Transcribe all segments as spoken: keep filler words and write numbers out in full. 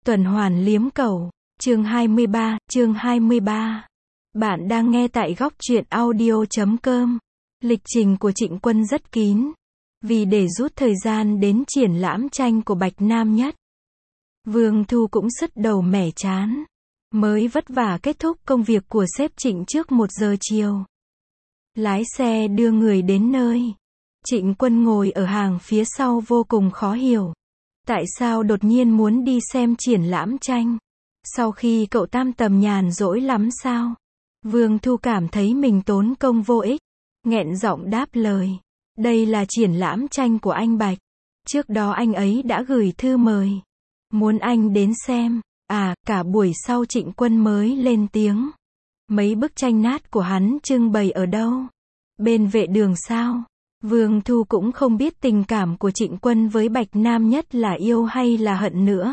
Tuần hoàn liếm cầu, chương hai mươi ba, chương hai mươi ba. Bạn đang nghe tại góc truyện audio chấm com. Lịch trình của Trịnh Quân rất kín. Vì để rút thời gian đến triển lãm tranh của Bạch Nam Nhất, Vương Thu cũng sứt đầu mẻ chán. Mới vất vả kết thúc công việc của sếp Trịnh trước một giờ chiều. Lái xe đưa người đến nơi. Trịnh Quân ngồi ở hàng phía sau vô cùng khó hiểu. Tại sao đột nhiên muốn đi xem triển lãm tranh? Sau khi cậu tam tầm nhàn rỗi lắm sao? Vương Thu cảm thấy mình tốn công vô ích. Nghẹn giọng đáp lời. Đây là triển lãm tranh của anh Bạch. Trước đó anh ấy đã gửi thư mời. Muốn anh đến xem. À, cả buổi sau Trịnh Quân mới lên tiếng. Mấy bức tranh nát của hắn trưng bày ở đâu? Bên vệ đường sao? Vương Thu cũng không biết tình cảm của Trịnh Quân với Bạch Nam Nhất là yêu hay là hận nữa.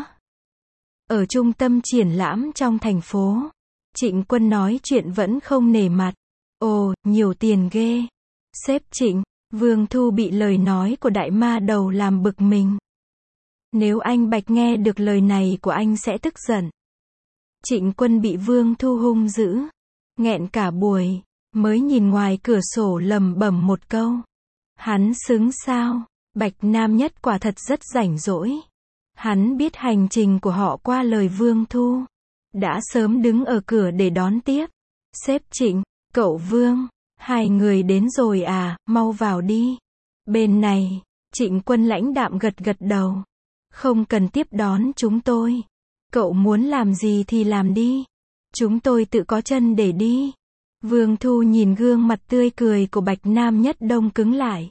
Ở trung tâm triển lãm trong thành phố, Trịnh Quân nói chuyện vẫn không nể mặt. Ồ, nhiều tiền ghê. Sếp Trịnh, Vương Thu bị lời nói của đại ma đầu làm bực mình. Nếu anh Bạch nghe được lời này của anh sẽ tức giận. Trịnh Quân bị Vương Thu hung dữ, nghẹn cả buổi, mới nhìn ngoài cửa sổ lầm bẩm một câu. Hắn xứng sao? Bạch Nam Nhất quả thật rất rảnh rỗi. Hắn biết hành trình của họ qua lời Vương Thu. Đã sớm đứng ở cửa để đón tiếp. Sếp Trịnh, cậu Vương, hai người đến rồi à, mau vào đi. Bên này, Trịnh Quân lãnh đạm gật gật đầu. Không cần tiếp đón chúng tôi. Cậu muốn làm gì thì làm đi. Chúng tôi tự có chân để đi. Vương Thu nhìn gương mặt tươi cười của Bạch Nam Nhất đông cứng lại.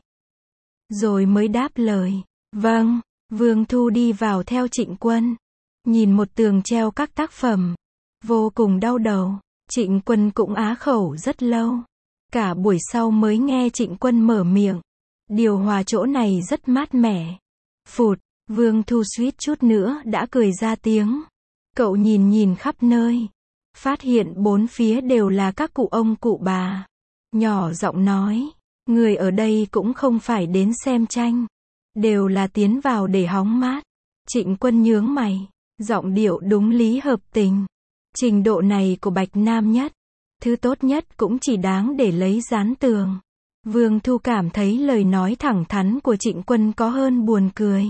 Rồi mới đáp lời. Vâng. Vương Thu đi vào theo Trịnh Quân. Nhìn một tường treo các tác phẩm. Vô cùng đau đầu. Trịnh Quân cũng á khẩu rất lâu. Cả buổi sau mới nghe Trịnh Quân mở miệng. Điều hòa chỗ này rất mát mẻ. Phụt. Vương Thu suýt chút nữa đã cười ra tiếng. Cậu nhìn nhìn khắp nơi. Phát hiện bốn phía đều là các cụ ông cụ bà. Nhỏ giọng nói. Người ở đây cũng không phải đến xem tranh. Đều là tiến vào để hóng mát. Trịnh Quân nhướng mày. Giọng điệu đúng lý hợp tình. Trình độ này của Bạch Nam Nhất. Thứ tốt nhất cũng chỉ đáng để lấy dán tường. Vương Thu cảm thấy lời nói thẳng thắn của Trịnh Quân có hơn buồn cười.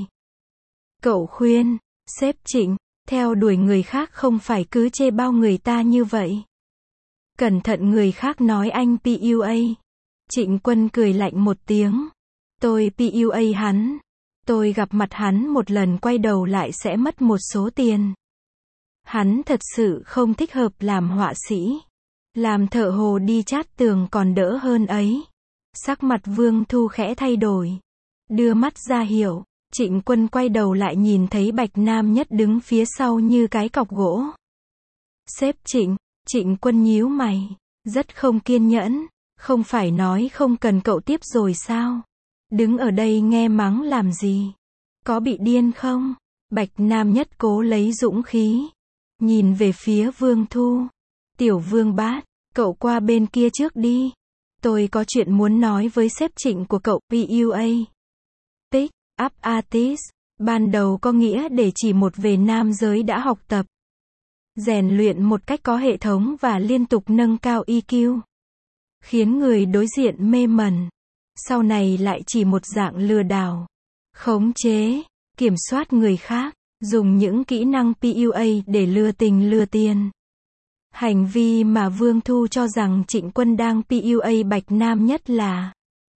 Cậu khuyên. Sếp Trịnh. Theo đuổi người khác không phải cứ chê bao người ta như vậy. Cẩn thận người khác nói anh pê u a. Trịnh Quân cười lạnh một tiếng. Tôi pê u a hắn. Tôi gặp mặt hắn một lần quay đầu lại sẽ mất một số tiền. Hắn thật sự không thích hợp làm họa sĩ. Làm thợ hồ đi chát tường còn đỡ hơn ấy. Sắc mặt Vương Thu khẽ thay đổi. Đưa mắt ra hiệu. Trịnh Quân quay đầu lại nhìn thấy Bạch Nam Nhất đứng phía sau như cái cọc gỗ. Sếp Trịnh. Trịnh Quân nhíu mày. Rất không kiên nhẫn. Không phải nói không cần cậu tiếp rồi sao? Đứng ở đây nghe mắng làm gì? Có bị điên không? Bạch Nam Nhất cố lấy dũng khí. Nhìn về phía Vương Thu. Tiểu Vương Bát, cậu qua bên kia trước đi. Tôi có chuyện muốn nói với sếp Trịnh của cậu. pê u a. Pick up artist. Ban đầu có nghĩa để chỉ một về nam giới đã học tập. Rèn luyện một cách có hệ thống và liên tục nâng cao e quy. Khiến người đối diện mê mẩn. Sau này lại chỉ một dạng lừa đảo. Khống chế, kiểm soát người khác, dùng những kỹ năng pê u a để lừa tình lừa tiền. Hành vi mà Vương Thu cho rằng Trịnh Quân đang pê u a Bạch Nam Nhất là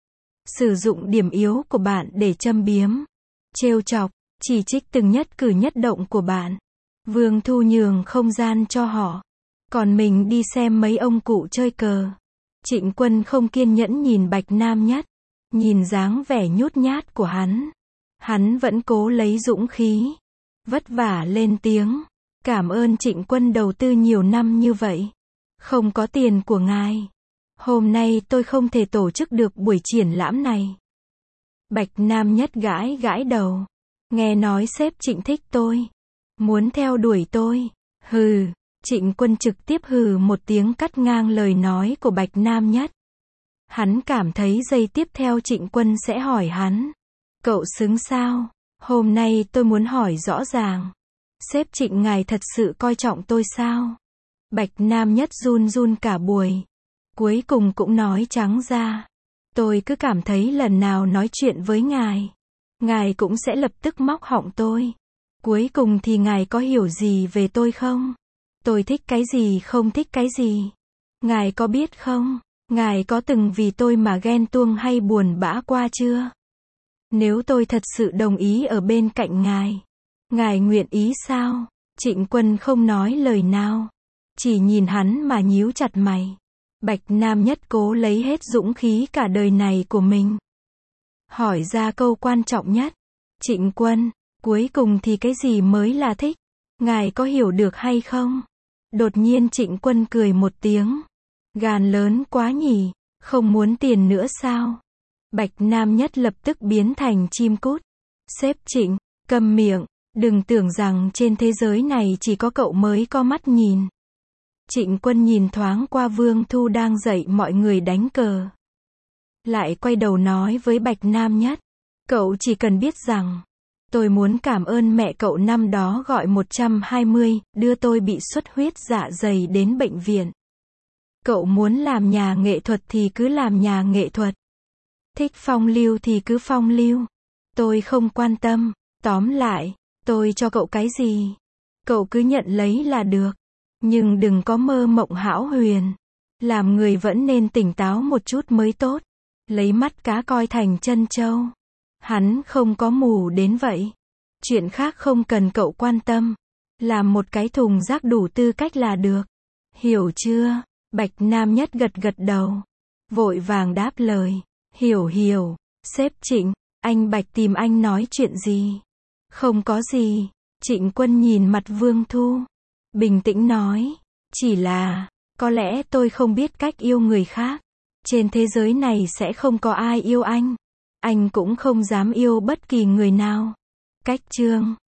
sử dụng điểm yếu của bạn để châm biếm, trêu chọc, chỉ trích từng nhất cử nhất động của bạn. Vương Thu nhường không gian cho họ. Còn mình đi xem mấy ông cụ chơi cờ. Trịnh Quân không kiên nhẫn nhìn Bạch Nam Nhất. Nhìn dáng vẻ nhút nhát của hắn. Hắn vẫn cố lấy dũng khí. Vất vả lên tiếng. Cảm ơn Trịnh Quân đầu tư nhiều năm như vậy. Không có tiền của ngài. Hôm nay tôi không thể tổ chức được buổi triển lãm này. Bạch Nam Nhất gãi gãi đầu. Nghe nói sếp Trịnh thích tôi. Muốn theo đuổi tôi. Hừ. Trịnh Quân trực tiếp hừ một tiếng cắt ngang lời nói của Bạch Nam Nhất. Hắn cảm thấy giây tiếp theo Trịnh Quân sẽ hỏi hắn. Cậu xứng sao? Hôm nay tôi muốn hỏi rõ ràng. Sếp Trịnh ngài thật sự coi trọng tôi sao? Bạch Nam Nhất run run cả buổi. Cuối cùng cũng nói trắng ra. Tôi cứ cảm thấy lần nào nói chuyện với ngài, ngài cũng sẽ lập tức móc họng tôi. Cuối cùng thì ngài có hiểu gì về tôi không? Tôi thích cái gì không thích cái gì? Ngài có biết không? Ngài có từng vì tôi mà ghen tuông hay buồn bã qua chưa? Nếu tôi thật sự đồng ý ở bên cạnh ngài, ngài nguyện ý sao? Trịnh Quân không nói lời nào, chỉ nhìn hắn mà nhíu chặt mày. Bạch Nam Nhất cố lấy hết dũng khí cả đời này của mình, hỏi ra câu quan trọng nhất. Trịnh Quân, cuối cùng thì cái gì mới là thích? Ngài có hiểu được hay không? Đột nhiên Trịnh Quân cười một tiếng. Gan lớn quá nhỉ, không muốn tiền nữa sao? Bạch Nam Nhất lập tức biến thành chim cút. Sếp Trịnh, câm miệng, đừng tưởng rằng trên thế giới này chỉ có cậu mới có mắt nhìn. Trịnh Quân nhìn thoáng qua Vương Thu đang dạy mọi người đánh cờ, lại quay đầu nói với Bạch Nam Nhất. Cậu chỉ cần biết rằng, tôi muốn cảm ơn mẹ cậu năm đó gọi một trăm hai mươi, đưa tôi bị xuất huyết dạ dày đến bệnh viện. Cậu muốn làm nhà nghệ thuật thì cứ làm nhà nghệ thuật. Thích phong lưu thì cứ phong lưu. Tôi không quan tâm. Tóm lại, tôi cho cậu cái gì, cậu cứ nhận lấy là được. Nhưng đừng có mơ mộng hão huyền. Làm người vẫn nên tỉnh táo một chút mới tốt. Lấy mắt cá coi thành chân trâu. Hắn không có mù đến vậy. Chuyện khác không cần cậu quan tâm. Làm một cái thùng rác đủ tư cách là được. Hiểu chưa? Bạch Nam Nhất gật gật đầu, vội vàng đáp lời. Hiểu hiểu. Sếp Trịnh, anh Bạch tìm anh nói chuyện gì? Không có gì. Trịnh Quân nhìn mặt Vương Thu, bình tĩnh nói. Chỉ là, có lẽ tôi không biết cách yêu người khác. Trên thế giới này sẽ không có ai yêu anh. Anh cũng không dám yêu bất kỳ người nào. Cách chương